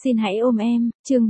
Xin hãy ôm em, chương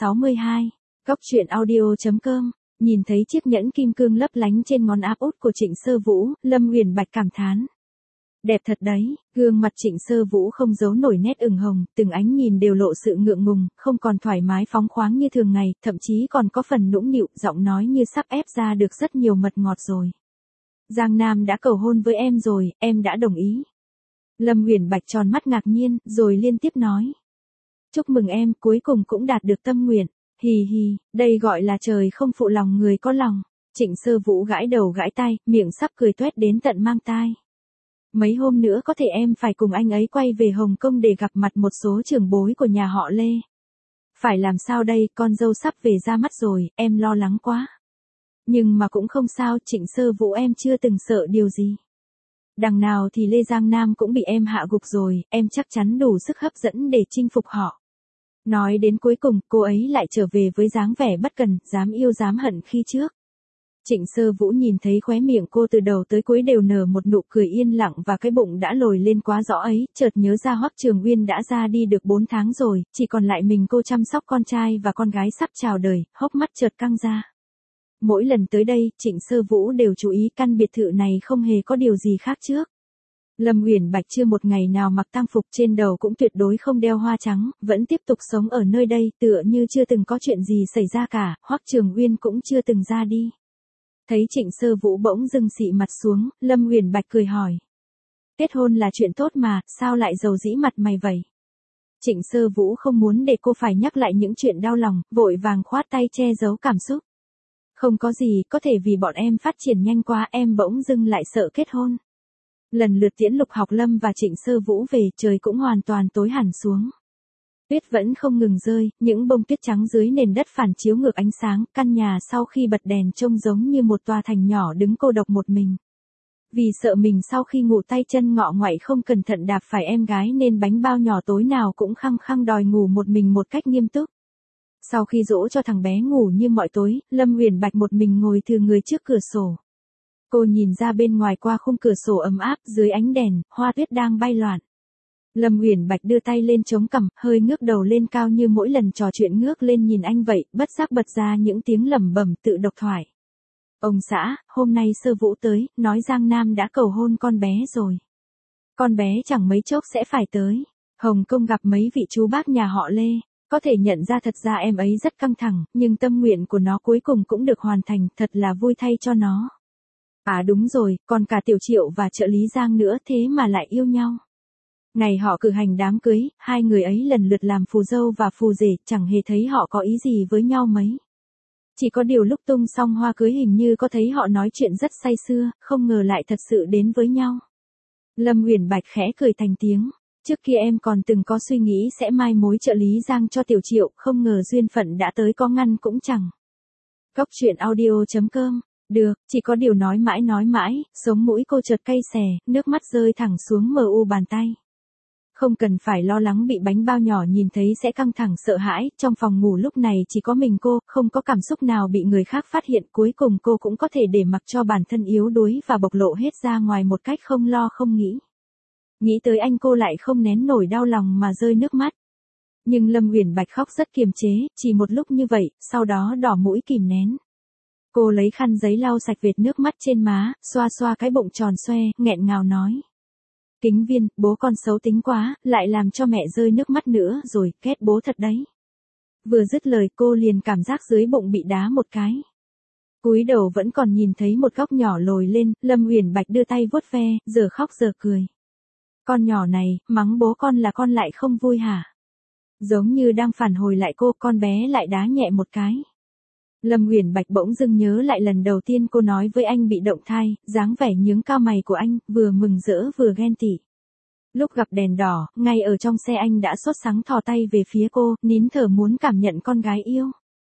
362. Góc truyện audio.com. Nhìn thấy chiếc nhẫn kim cương lấp lánh trên ngón áp út của Trịnh Sơ Vũ, Lâm Uyển Bạch cảm thán. Đẹp thật đấy, gương mặt Trịnh Sơ Vũ không giấu nổi nét ửng hồng, từng ánh nhìn đều lộ sự ngượng ngùng, không còn thoải mái phóng khoáng như thường ngày, thậm chí còn có phần nũng nịu, giọng nói như sắp ép ra được rất nhiều mật ngọt rồi. Giang Nam đã cầu hôn với em rồi, em đã đồng ý. Lâm Uyển Bạch tròn mắt ngạc nhiên, rồi liên tiếp nói. Chúc mừng em, cuối cùng cũng đạt được tâm nguyện. Hì hì, đây gọi là trời không phụ lòng người có lòng. Trịnh Sơ Vũ gãi đầu gãi tay, miệng sắp cười toét đến tận mang tai. Mấy hôm nữa có thể em phải cùng anh ấy quay về Hồng Kông để gặp mặt một số trưởng bối của nhà họ Lê. Phải làm sao đây, con dâu sắp về ra mắt rồi, em lo lắng quá. Nhưng mà cũng không sao, Trịnh Sơ Vũ em chưa từng sợ điều gì. Đằng nào thì Lê Giang Nam cũng bị em hạ gục rồi, em chắc chắn đủ sức hấp dẫn để chinh phục họ. Nói đến cuối cùng, cô ấy lại trở về với dáng vẻ bất cần, dám yêu dám hận khi trước. Trịnh Sơ Vũ nhìn thấy khóe miệng cô từ đầu tới cuối đều nở một nụ cười yên lặng và cái bụng đã lồi lên quá rõ ấy, chợt nhớ ra Hoắc Trường Uyên đã ra đi được 4 tháng rồi, chỉ còn lại mình cô chăm sóc con trai và con gái sắp chào đời, hốc mắt chợt căng ra. Mỗi lần tới đây, Trịnh Sơ Vũ đều chú ý căn biệt thự này không hề có điều gì khác trước. Lâm Uyển Bạch chưa một ngày nào mặc tang phục, trên đầu cũng tuyệt đối không đeo hoa trắng, vẫn tiếp tục sống ở nơi đây, tựa như chưa từng có chuyện gì xảy ra cả, Hoắc Trường Uyên cũng chưa từng ra đi. Thấy Trịnh Sơ Vũ bỗng dưng xị mặt xuống, Lâm Uyển Bạch cười hỏi. Kết hôn là chuyện tốt mà, sao lại dầu dĩ mặt mày vậy? Trịnh Sơ Vũ không muốn để cô phải nhắc lại những chuyện đau lòng, vội vàng khoát tay che giấu cảm xúc. Không có gì, có thể vì bọn em phát triển nhanh quá em bỗng dưng lại sợ kết hôn. Lần lượt tiễn Lục Học Lâm và Trịnh Sơ Vũ về, trời cũng hoàn toàn tối hẳn xuống. Tuyết vẫn không ngừng rơi, những bông tuyết trắng dưới nền đất phản chiếu ngược ánh sáng, căn nhà sau khi bật đèn trông giống như một tòa thành nhỏ đứng cô độc một mình. Vì sợ mình sau khi ngủ tay chân ngọ nguậy không cẩn thận đạp phải em gái nên bánh bao nhỏ tối nào cũng khăng khăng đòi ngủ một mình một cách nghiêm túc. Sau khi dỗ cho thằng bé ngủ như mọi tối, Lâm Uyển Bạch một mình ngồi thừ người trước cửa sổ. Cô nhìn ra bên ngoài qua khung cửa sổ ấm áp, dưới ánh đèn, hoa tuyết đang bay loạn. Lâm Uyển Bạch đưa tay lên chống cằm, hơi ngước đầu lên cao như mỗi lần trò chuyện ngước lên nhìn anh vậy, bất giác bật ra những tiếng lẩm bẩm tự độc thoại. Ông xã, hôm nay Sơ Vũ tới, nói Giang Nam đã cầu hôn con bé rồi. Con bé chẳng mấy chốc sẽ phải tới Hồng Kông gặp mấy vị chú bác nhà họ Lê. Có thể nhận ra thật ra em ấy rất căng thẳng, nhưng tâm nguyện của nó cuối cùng cũng được hoàn thành, thật là vui thay cho nó. À đúng rồi, còn cả Tiểu Triệu và trợ lý Giang nữa, thế mà lại yêu nhau. Ngày họ cử hành đám cưới, hai người ấy lần lượt làm phù dâu và phù rể, chẳng hề thấy họ có ý gì với nhau mấy. Chỉ có điều lúc tung xong hoa cưới hình như có thấy họ nói chuyện rất say sưa, không ngờ lại thật sự đến với nhau. Lâm Uyển Bạch khẽ cười thành tiếng. Trước kia em còn từng có suy nghĩ sẽ mai mối trợ lý Giang cho Tiểu Triệu, không ngờ duyên phận đã tới có ngăn cũng chẳng. Góc truyện audio.com. Được, chỉ có điều nói mãi, sống mũi cô chợt cay xè, nước mắt rơi thẳng xuống mờ u bàn tay. Không cần phải lo lắng bị bánh bao nhỏ nhìn thấy sẽ căng thẳng sợ hãi, trong phòng ngủ lúc này chỉ có mình cô, không có cảm xúc nào bị người khác phát hiện, cuối cùng cô cũng có thể để mặc cho bản thân yếu đuối và bộc lộ hết ra ngoài một cách không lo không nghĩ. Nghĩ tới anh cô lại không nén nổi đau lòng mà rơi nước mắt. Nhưng Lâm Uyển Bạch khóc rất kiềm chế, chỉ một lúc như vậy, sau đó đỏ mũi kìm nén. Cô lấy khăn giấy lau sạch vệt nước mắt trên má, xoa xoa cái bụng tròn xoe, nghẹn ngào nói. Kính Viên, bố con xấu tính quá, lại làm cho mẹ rơi nước mắt nữa rồi, ghét bố thật đấy. Vừa dứt lời cô liền cảm giác dưới bụng bị đá một cái. Cúi đầu vẫn còn nhìn thấy một góc nhỏ lồi lên, Lâm Uyển Bạch đưa tay vuốt ve, giờ khóc giờ cười. Con nhỏ này, mắng bố con là con lại không vui hả? Giống như đang phản hồi lại cô, con bé lại đá nhẹ một cái. Lâm Uyển Bạch bỗng dưng nhớ lại lần đầu tiên cô nói với anh bị động thai, dáng vẻ nhướng cao mày của anh, vừa mừng rỡ vừa ghen tị. Lúc gặp đèn đỏ, ngay ở trong xe anh đã sốt sắng thò tay về phía cô, nín thở muốn cảm nhận con gái yêu.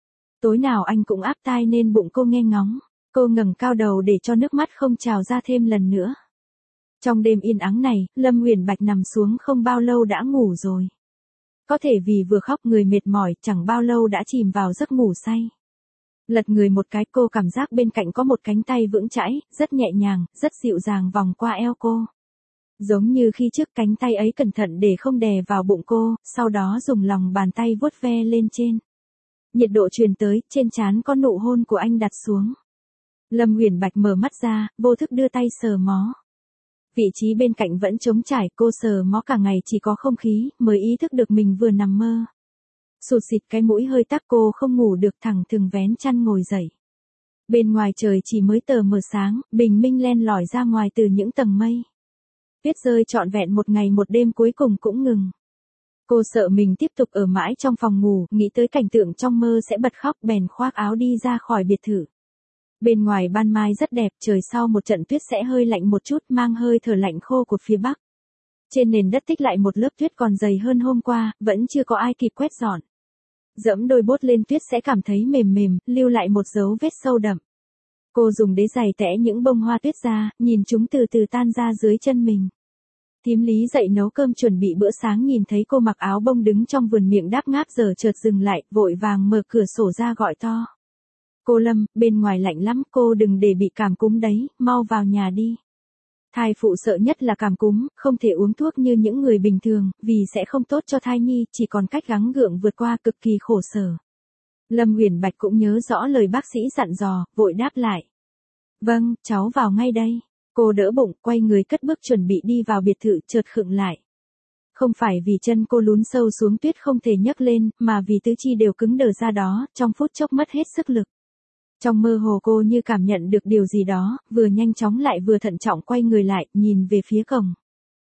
Tối nào anh cũng áp tai nên bụng cô nghe ngóng. Cô ngẩng cao đầu để cho nước mắt không trào ra thêm lần nữa. Trong đêm yên ắng này, Lâm Uyển Bạch nằm xuống không bao lâu đã ngủ rồi. Có thể vì vừa khóc người mệt mỏi, chẳng bao lâu đã chìm vào giấc ngủ say. Lật người một cái, cô cảm giác bên cạnh có một cánh tay vững chãi, rất nhẹ nhàng, rất dịu dàng vòng qua eo cô. Giống như khi trước cánh tay ấy cẩn thận để không đè vào bụng cô, sau đó dùng lòng bàn tay vuốt ve lên trên. Nhiệt độ truyền tới, trên trán có nụ hôn của anh đặt xuống. Lâm Uyển Bạch mở mắt ra, vô thức đưa tay sờ mó. Vị trí bên cạnh vẫn trống trải, cô sờ mó cả ngày chỉ có không khí, mới ý thức được mình vừa nằm mơ. Sụt xịt cái mũi hơi tắc, cô không ngủ được, thẳng thừng vén chăn ngồi dậy. Bên ngoài trời chỉ mới tờ mờ sáng, bình minh len lỏi ra ngoài từ những tầng mây. Tuyết rơi trọn vẹn một ngày một đêm cuối cùng cũng ngừng. Cô sợ mình tiếp tục ở mãi trong phòng ngủ, nghĩ tới cảnh tượng trong mơ sẽ bật khóc, bèn khoác áo đi ra khỏi biệt thự. Bên ngoài ban mai rất đẹp, trời sau một trận tuyết sẽ hơi lạnh một chút, mang hơi thở lạnh khô của phía Bắc. Trên nền đất tích lại một lớp tuyết còn dày hơn hôm qua, vẫn chưa có ai kịp quét dọn. Dẫm đôi bốt lên tuyết sẽ cảm thấy mềm mềm, lưu lại một dấu vết sâu đậm. Cô dùng đế giày tẽ những bông hoa tuyết ra, nhìn chúng từ từ tan ra dưới chân mình. Thím Lý dậy nấu cơm chuẩn bị bữa sáng, nhìn thấy cô mặc áo bông đứng trong vườn miệng đáp ngáp giờ chợt dừng lại, vội vàng mở cửa sổ ra gọi to. Cô Lâm, bên ngoài lạnh lắm, cô đừng để bị cảm cúm đấy, mau vào nhà đi. Thai phụ sợ nhất là cảm cúm, không thể uống thuốc như những người bình thường, vì sẽ không tốt cho thai nhi, chỉ còn cách gắng gượng vượt qua, cực kỳ khổ sở. Lâm Uyển Bạch cũng nhớ rõ lời bác sĩ dặn dò, vội đáp lại. Vâng, cháu vào ngay đây. Cô đỡ bụng, quay người cất bước chuẩn bị đi vào biệt thự, chợt khựng lại. Không phải vì chân cô lún sâu xuống tuyết không thể nhấc lên, mà vì tứ chi đều cứng đờ ra đó, trong phút chốc mất hết sức lực. Trong mơ hồ cô như cảm nhận được điều gì đó, vừa nhanh chóng lại vừa thận trọng quay người lại, nhìn về phía cổng.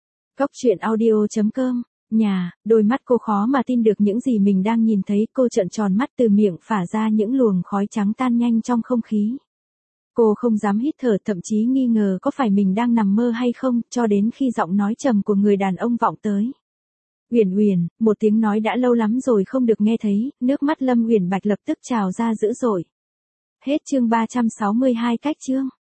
Coctruyện.audio.com. Nhà, đôi mắt cô khó mà tin được những gì mình đang nhìn thấy, cô trợn tròn mắt, từ miệng phả ra những luồng khói trắng tan nhanh trong không khí. Cô không dám hít thở, thậm chí nghi ngờ có phải mình đang nằm mơ hay không, cho đến khi giọng nói trầm của người đàn ông vọng tới. Uyển Uyển, một tiếng nói đã lâu lắm rồi không được nghe thấy, nước mắt Lâm Uyển Bạch lập tức trào ra dữ dội. Hết chương 362 cách chương.